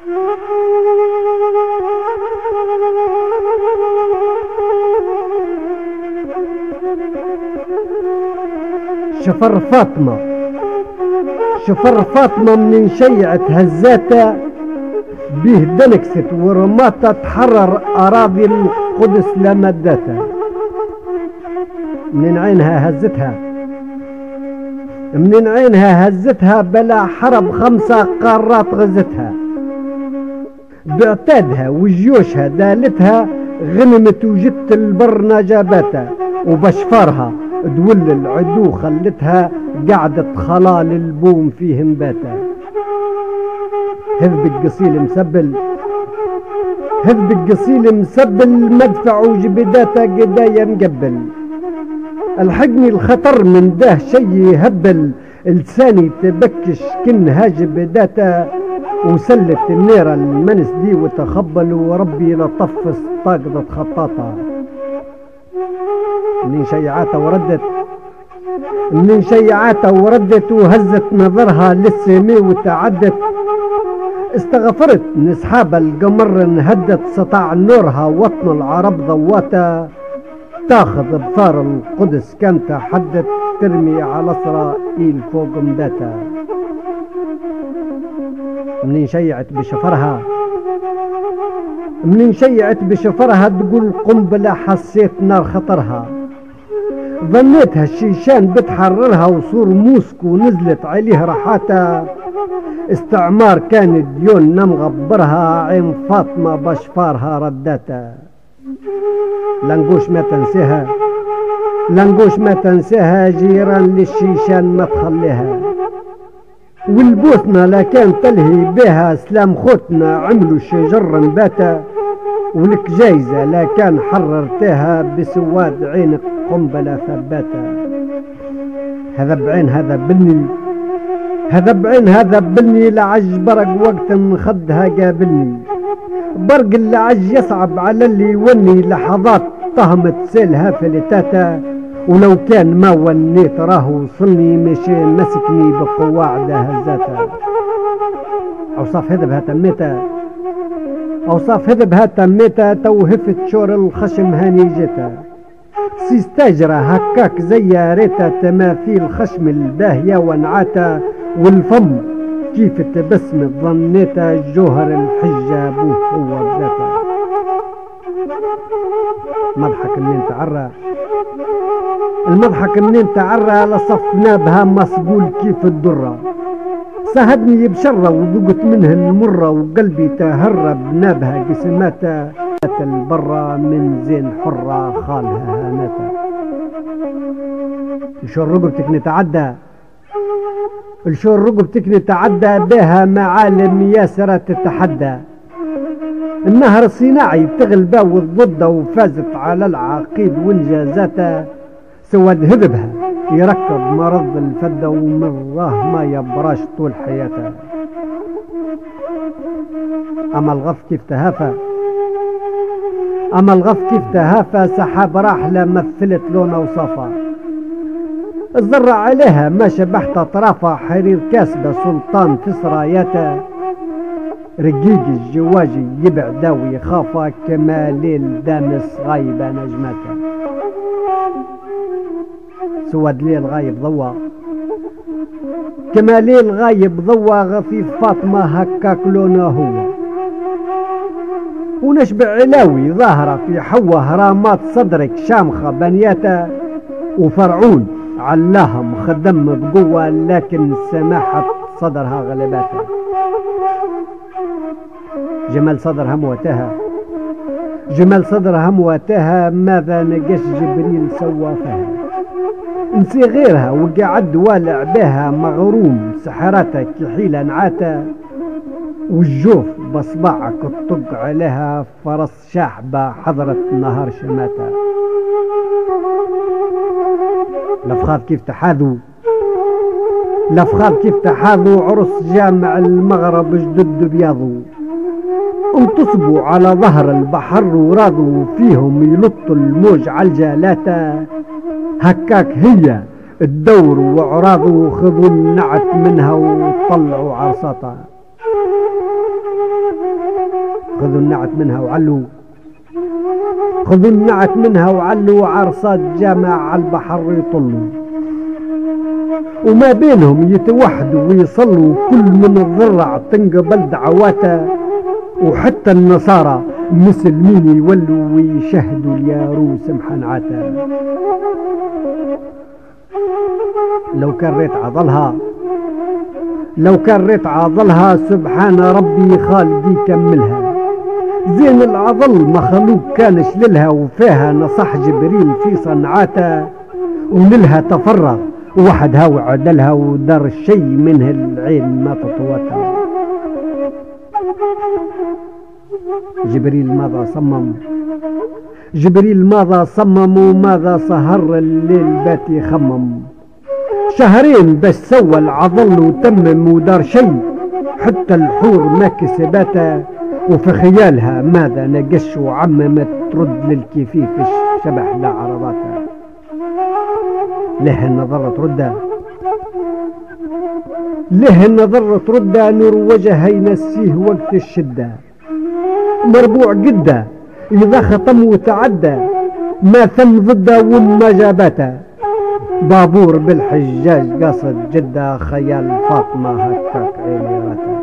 شفر فاطمة من شيعة هزاتا به دنكست ورماتا تحرر أراضي القدس لمدتها. من عينها هزتها بلا حرب 5 قارات غزتها، بعتادها وجيوشها دالتها غنمت وجدت البر نجابتها، وبشفارها دول العدو خلتها قعدت خلال البوم فيهم باتا. هذب القصيل مسبل مدفع وجبداتا قدايا مقبل، الحقني الخطر من ده شي يهبل، لساني تبكش كن هاجب داتا، وسلت النيرة المنس دي وتخبل، وربي لطفس طاقدة خطاطة. من شيعاتها وردت وهزت نظرها للسمي وتعدت، استغفرت نسحاب القمر انهدت، سطع نورها وطن العرب ضواتا، تاخذ بثار القدس كانت حدت، ترمي على اسرائيل فوق مداتا. منين شيعت بشفرها تقول قنبلة، حسيت نار خطرها، ظنيتها الشيشان بتحررها، وصور موسكو نزلت عليه رحاتا، استعمار كان ديون مغبرها، عين فاطمة بشفارها رداتا. لنقوش ما تنساها جيران للشيشان ما تخليها، والبوسنة لا كان تلهي بها، سلام خوتنا عملوا شجر نباتا، ولك جايزة لا كان حررتها، بسواد عينك قنبلة ثباتا. هذا بعين هذا بلني لعج برق وقت خدها قابلني، برق اللعج يصعب على اللي يوني، لحظات طهمت سيلها فلتاتا، ولو كان ما ونيت راهو وصلني، مشي مسكني بقواعده هزاتا. اوصاف هذا بها توهفت شور الخشم هاني جتا، سيستاجرة هكاك زي ريتا، تماثيل خشم الباهية ونعاتا، والفم كيف تبسم ظنيتا، جوهر الحجة بوه هو بذاتا. المضحك منين تعرى لصفنا بها مصقول كيف الدرة، سهدني بشرة وذقت منه المرة، وقلبي تهرب نابها قسماتا، البرة من زين حرة خالها هانتا. الشور رقبتك نتعدى بها معالم ياسرة تتحدى، النهر الصناعي تغلبه والضدة، وفازت على العقيد وانجازاتها، سواد هذبها يركب مرض الفدة، ومن راه ما يبراش طول حياتها. أما الغف كيف تهافى، سحاب راحلة مثلت لونه وصفا، الزرع عليها ما شبحت أطرافها، حرير كاسبة سلطان في سراياتها، رقيق الجواجي يبعد ويخافى، كما ليل دامس غايبة نجمتها. سواد ليل غايب ضوى، كما ليل غايب ضوى، غفيف فاطمة هكاك لونه هو، ونشبع علاوي ظاهرة في حوة، هرامات صدرك شامخة بنياتا، وفرعون علاهم خدم بقوة، لكن سماحة صدرها غلباتها. جمال صدرها مواتها، ماذا نقش جبريل سوى فيها، نسي غيرها وقعد والع بها، مغروم سحرتك حيلة نعاتا، والجوف بصبعك الطق عليها، فرس شاحبة حضرت نهار شماتا. الأفخاذ كيف تحاذوا، عرس جامع المغرب جدد بياضو، انتصبوا على ظهر البحر وراضوا فيهم يلطوا الموج على الجالاتا، هكاك هي الدور وعراضوا، خذوا النعت منها وطلعوا عرصاتها. خذوا النعت منها وعلوا، خذوا النعت منها وعلوا، عرصات جامع على البحر يطلوا، وما بينهم يتوحدوا ويصلوا، كل من الضرع تنقبل دعواته، وحتى النصارى مسلمين يولوا ويشهدوا الياروس محنعته. لو كان ريت عضلها، لو كان ريت عضلها، سبحان ربي خالقي كملها. زين العضل مخلوق كان شللها، وفيها نصح جبريل في صنعاته، ونلها تفرغ وحدها وعدلها، ودار الشي منه العين ما تطوتها. جبريل ماذا صمم، جبريل ماذا صمم، وماذا سهر الليل بات يخمم. شهرين باش سوى العضل وتمم، ودار شي حتى الحور ما كسباته، وفي خيالها ماذا نقش وعممت، ترد للكفيف الشبح لا عرضاته. له النظر ترده، له النظر ترده، نور وجهه ينسيه وقت الشدة. مربوع قده إذا خطم وتعدى، ما ثم ضده وما جابته. بابور بالحجاج قصد جدة، خيال فاطمة هكاك عيني راته.